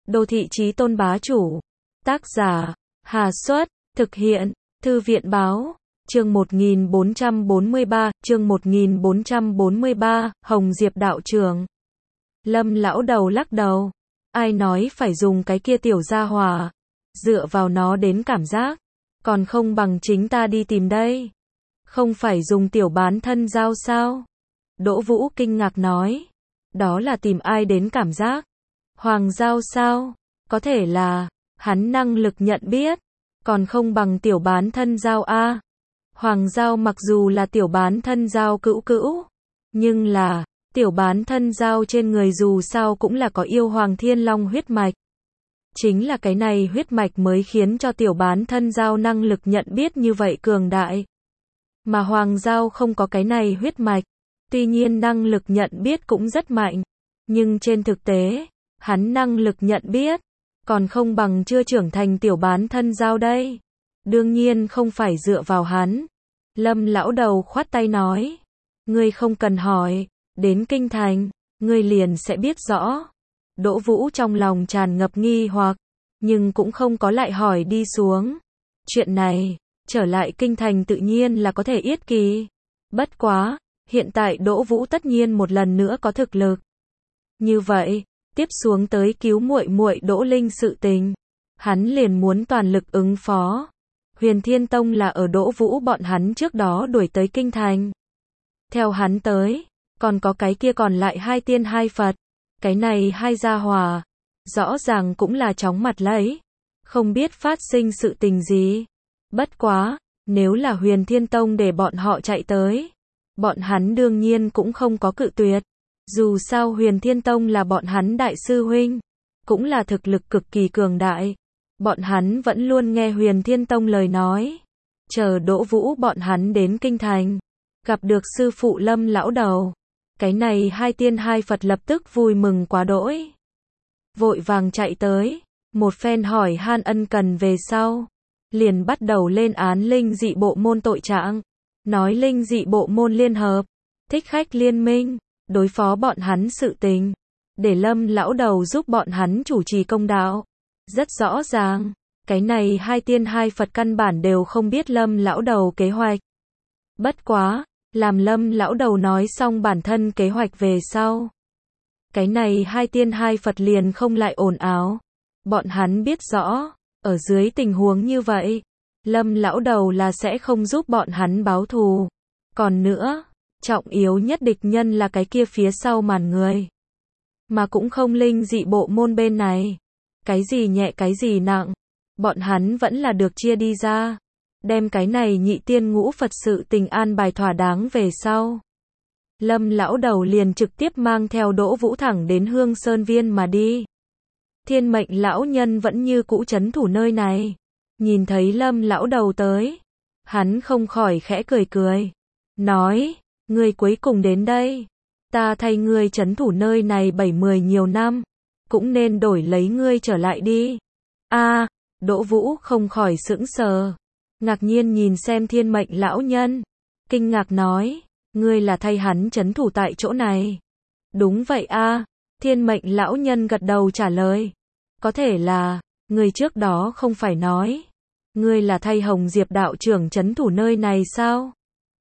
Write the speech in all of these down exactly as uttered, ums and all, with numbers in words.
Đô thị chí tôn bá chủ. Tác giả, Hà Xuất, thực hiện, Thư viện báo, chương một nghìn bốn trăm bốn mươi ba, chương một nghìn bốn trăm bốn mươi ba, Hồng Diệp đạo trưởng. Lâm lão đầu lắc đầu. Ai nói phải dùng cái kia tiểu gia hỏa, dựa vào nó đến cảm giác, còn không bằng chính ta đi tìm đây. Không phải dùng tiểu bán thân giao sao? Đỗ Vũ kinh ngạc nói. Đó là tìm ai đến cảm giác? Hoàng giao sao? Có thể là, hắn năng lực nhận biết, còn không bằng tiểu bán thân giao a. Hoàng giao mặc dù là tiểu bán thân giao cữu cữu, nhưng là, tiểu bán thân giao trên người dù sao cũng là có yêu hoàng thiên long huyết mạch. Chính là cái này huyết mạch mới khiến cho tiểu bán thân giao năng lực nhận biết như vậy cường đại. Mà hoàng giao không có cái này huyết mạch, tuy nhiên năng lực nhận biết cũng rất mạnh, nhưng trên thực tế, hắn năng lực nhận biết, còn không bằng chưa trưởng thành tiểu bán thân giao đây. Đương nhiên không phải dựa vào hắn. Lâm lão đầu khoát tay nói, ngươi không cần hỏi, đến kinh thành, ngươi liền sẽ biết rõ. Đỗ Vũ trong lòng tràn ngập nghi hoặc, nhưng cũng không có lại hỏi đi xuống. Chuyện này, trở lại kinh thành tự nhiên là có thể yết kỳ. Bất quá, hiện tại Đỗ Vũ tất nhiên một lần nữa có thực lực. Như vậy, tiếp xuống tới cứu muội muội Đỗ Linh sự tình, hắn liền muốn toàn lực ứng phó. Huyền Thiên Tông là ở Đỗ Vũ bọn hắn trước đó đuổi tới kinh thành. Theo hắn tới, còn có cái kia còn lại hai tiên hai Phật, cái này hai gia hòa, rõ ràng cũng là chóng mặt lấy, không biết phát sinh sự tình gì. Bất quá, nếu là Huyền Thiên Tông để bọn họ chạy tới, bọn hắn đương nhiên cũng không có cự tuyệt. Dù sao Huyền Thiên Tông là bọn hắn đại sư huynh, cũng là thực lực cực kỳ cường đại. Bọn hắn vẫn luôn nghe Huyền Thiên Tông lời nói. Chờ Đỗ Vũ bọn hắn đến kinh thành, gặp được sư phụ Lâm lão đầu. Cái này hai tiên hai Phật lập tức vui mừng quá đỗi. Vội vàng chạy tới, một phen hỏi han ân cần về sau. Liền bắt đầu lên án linh dị bộ môn tội trạng. Nói linh dị bộ môn liên hợp, thích khách liên minh, đối phó bọn hắn sự tình. Để Lâm lão đầu giúp bọn hắn chủ trì công đạo. Rất rõ ràng, cái này hai tiên hai Phật căn bản đều không biết Lâm lão đầu kế hoạch. Bất quá, làm Lâm lão đầu nói xong bản thân kế hoạch về sau. Cái này hai tiên hai Phật liền không lại ồn ào. Bọn hắn biết rõ, ở dưới tình huống như vậy, Lâm lão đầu là sẽ không giúp bọn hắn báo thù. Còn nữa, trọng yếu nhất địch nhân là cái kia phía sau màn người. Mà cũng không linh dị bộ môn bên này. Cái gì nhẹ cái gì nặng, bọn hắn vẫn là được chia đi ra. Đem cái này nhị tiên ngũ Phật sự tình an bài thỏa đáng về sau. Lâm lão đầu liền trực tiếp mang theo Đỗ Vũ thẳng đến Hương Sơn Viên mà đi. Thiên mệnh lão nhân vẫn như cũ trấn thủ nơi này. Nhìn thấy Lâm lão đầu tới, hắn không khỏi khẽ cười cười. Nói, ngươi cuối cùng đến đây. Ta thay ngươi trấn thủ nơi này bảy mười nhiều năm. Cũng nên đổi lấy ngươi trở lại đi. A, à, Đỗ Vũ không khỏi sững sờ. Ngạc nhiên nhìn xem thiên mệnh lão nhân. Kinh ngạc nói, ngươi là thay hắn trấn thủ tại chỗ này. Đúng vậy a, à, thiên mệnh lão nhân gật đầu trả lời. Có thể là, ngươi trước đó không phải nói. Ngươi là thay Hồng Diệp đạo trưởng trấn thủ nơi này sao?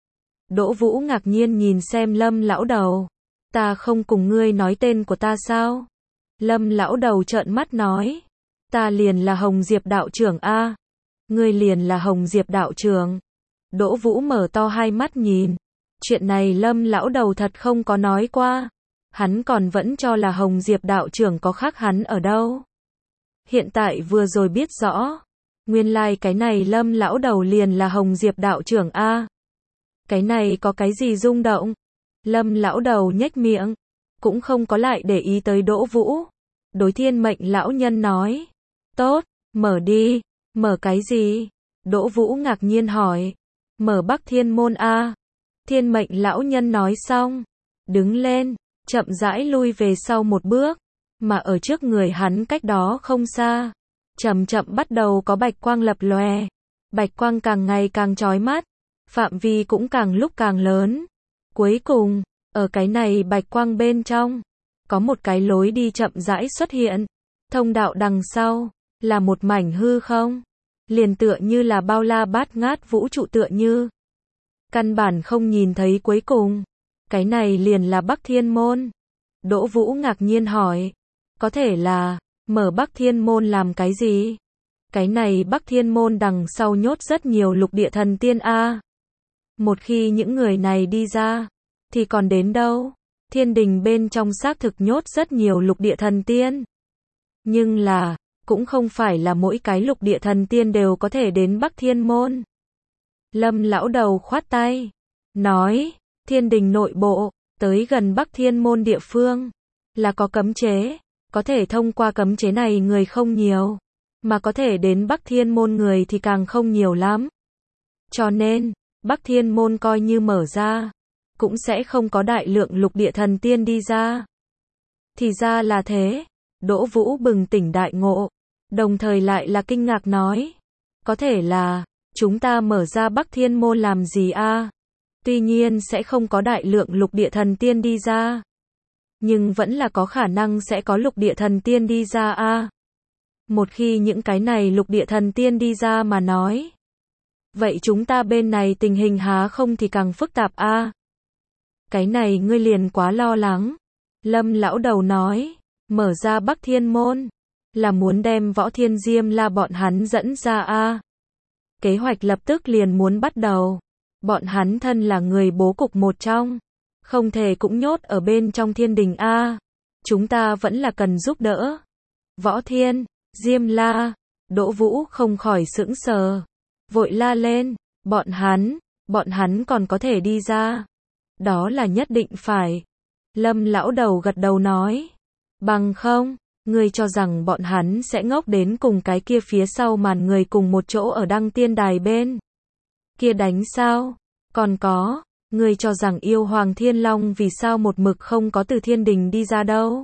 Đỗ Vũ ngạc nhiên nhìn xem Lâm lão đầu. Ta không cùng ngươi nói tên của ta sao? Lâm lão đầu trợn mắt nói. Ta liền là Hồng Diệp đạo trưởng a. Ngươi liền là Hồng Diệp đạo trưởng. Đỗ Vũ mở to hai mắt nhìn. Chuyện này Lâm lão đầu thật không có nói qua. Hắn còn vẫn cho là Hồng Diệp đạo trưởng có khác hắn ở đâu. Hiện tại vừa rồi biết rõ. Nguyên lai like cái này Lâm lão đầu liền là Hồng Diệp đạo trưởng a. Cái này có cái gì rung động? Lâm lão đầu nhếch miệng. Cũng không có lại để ý tới Đỗ Vũ. Đối thiên mệnh lão nhân nói. Tốt, mở đi. Mở cái gì? Đỗ Vũ ngạc nhiên hỏi. Mở Bắc Thiên môn a. Thiên mệnh lão nhân nói xong. Đứng lên, chậm rãi lui về sau một bước. Mà ở trước người hắn cách đó không xa. Chậm chậm bắt đầu có bạch quang lập lòe. Bạch quang càng ngày càng chói mắt. Phạm vi cũng càng lúc càng lớn. Cuối cùng, ở cái này bạch quang bên trong, có một cái lối đi chậm rãi xuất hiện. Thông đạo đằng sau, là một mảnh hư không. Liền tựa như là bao la bát ngát vũ trụ tựa như. Căn bản không nhìn thấy cuối cùng. Cái này liền là Bắc Thiên Môn. Đỗ Vũ ngạc nhiên hỏi. Có thể là, mở Bắc Thiên Môn làm cái gì? Cái này Bắc Thiên Môn đằng sau nhốt rất nhiều lục địa thần tiên a. Một khi những người này đi ra, thì còn đến đâu? Thiên đình bên trong xác thực nhốt rất nhiều lục địa thần tiên. Nhưng là, cũng không phải là mỗi cái lục địa thần tiên đều có thể đến Bắc Thiên Môn. Lâm lão đầu khoát tay, nói, thiên đình nội bộ, tới gần Bắc Thiên Môn địa phương, là có cấm chế, có thể thông qua cấm chế này người không nhiều, mà có thể đến Bắc Thiên Môn người thì càng không nhiều lắm. Cho nên, Bắc Thiên Môn coi như mở ra, cũng sẽ không có đại lượng lục địa thần tiên đi ra. Thì ra là thế, Đỗ Vũ bừng tỉnh đại ngộ, đồng thời lại là kinh ngạc nói, có thể là, chúng ta mở ra Bắc Thiên Môn làm gì a? Tuy nhiên sẽ không có đại lượng lục địa thần tiên đi ra, nhưng vẫn là có khả năng sẽ có lục địa thần tiên đi ra a. Một khi những cái này lục địa thần tiên đi ra mà nói, vậy chúng ta bên này tình hình há không thì càng phức tạp a. Cái này ngươi liền quá lo lắng. Lâm lão đầu nói, mở ra Bắc Thiên Môn, là muốn đem Võ Thiên Diêm La bọn hắn dẫn ra a. Kế hoạch lập tức liền muốn bắt đầu. Bọn hắn thân là người bố cục một trong, không thể cũng nhốt ở bên trong thiên đình a. Chúng ta vẫn là cần giúp đỡ. Võ Thiên, Diêm La, Đỗ Vũ không khỏi sững sờ, vội la lên, bọn hắn, bọn hắn còn có thể đi ra. Đó là nhất định phải. Lâm lão đầu gật đầu nói, bằng không, ngươi cho rằng bọn hắn sẽ ngốc đến cùng cái kia phía sau màn người cùng một chỗ ở Đăng Tiên Đài bên kia đánh sao? Còn có, ngươi cho rằng yêu Hoàng Thiên Long vì sao một mực không có từ thiên đình đi ra đâu?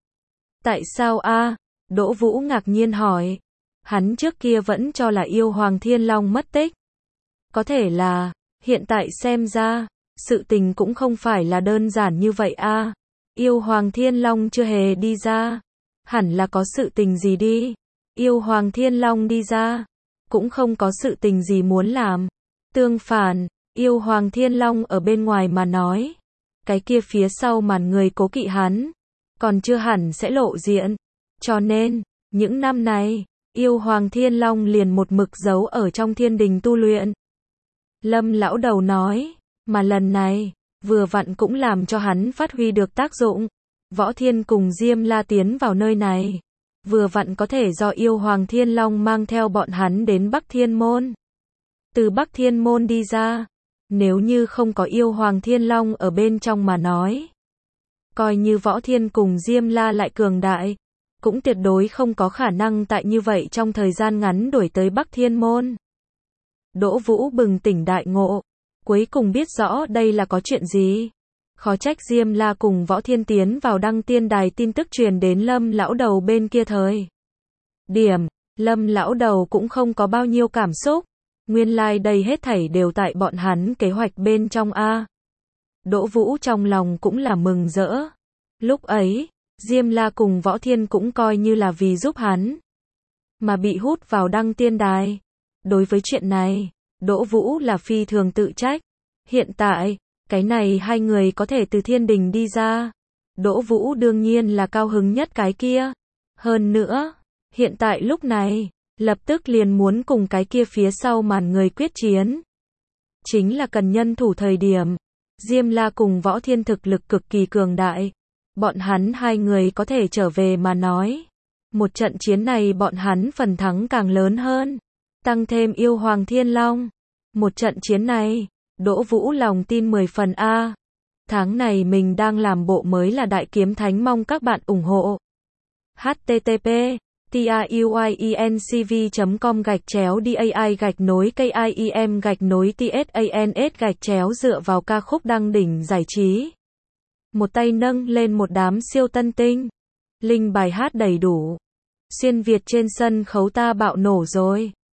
Tại sao a? Đỗ Vũ ngạc nhiên hỏi. Hắn trước kia vẫn cho là yêu Hoàng Thiên Long mất tích. Có thể là, hiện tại xem ra, sự tình cũng không phải là đơn giản như vậy a. Yêu Hoàng Thiên Long chưa hề đi ra, hẳn là có sự tình gì đi. Yêu Hoàng Thiên Long đi ra, cũng không có sự tình gì muốn làm. Tương phản, yêu Hoàng Thiên Long ở bên ngoài mà nói, cái kia phía sau màn người cố kỵ hắn, còn chưa hẳn sẽ lộ diện. Cho nên, những năm này, yêu Hoàng Thiên Long liền một mực giấu ở trong thiên đình tu luyện. Lâm lão đầu nói, mà lần này, vừa vặn cũng làm cho hắn phát huy được tác dụng. Võ Thiên cùng Diêm La tiến vào nơi này, vừa vặn có thể do yêu Hoàng Thiên Long mang theo bọn hắn đến Bắc Thiên Môn. Từ Bắc Thiên Môn đi ra, nếu như không có yêu Hoàng Thiên Long ở bên trong mà nói, coi như Võ Thiên cùng Diêm La lại cường đại, cũng tuyệt đối không có khả năng tại như vậy trong thời gian ngắn đuổi tới Bắc Thiên Môn. Đỗ Vũ bừng tỉnh đại ngộ, cuối cùng biết rõ đây là có chuyện gì. Khó trách Diêm La cùng Võ Thiên tiến vào Đăng Tiên Đài tin tức truyền đến Lâm lão đầu bên kia thời điểm, Lâm lão đầu cũng không có bao nhiêu cảm xúc. Nguyên lai like đây hết thảy đều tại bọn hắn kế hoạch bên trong a. Đỗ Vũ trong lòng cũng là mừng rỡ. Lúc ấy, Diêm La cùng Võ Thiên cũng coi như là vì giúp hắn mà bị hút vào Đăng Tiên Đài. Đối với chuyện này, Đỗ Vũ là phi thường tự trách. Hiện tại, cái này hai người có thể từ thiên đình đi ra, Đỗ Vũ đương nhiên là cao hứng nhất cái kia. Hơn nữa, hiện tại lúc này, lập tức liền muốn cùng cái kia phía sau màn người quyết chiến. Chính là cần nhân thủ thời điểm. Diêm La cùng Võ Thiên thực lực cực kỳ cường đại. Bọn hắn hai người có thể trở về mà nói. Một trận chiến này bọn hắn phần thắng càng lớn hơn. Tăng thêm yêu Hoàng Thiên Long. Một trận chiến này, Đỗ Vũ lòng tin mười phần a. Tháng này mình đang làm bộ mới là Đại Kiếm Thánh, mong các bạn ủng hộ. h t t p tiuyencv chấm com gạch chéo dai gạch nối kim gạch nối tsans gạch chéo dựa vào ca khúc đăng đỉnh giải trí. Một tay nâng lên một đám siêu tân tinh. Linh bài hát đầy đủ. Xuyên Việt trên sân khấu ta bạo nổ rồi.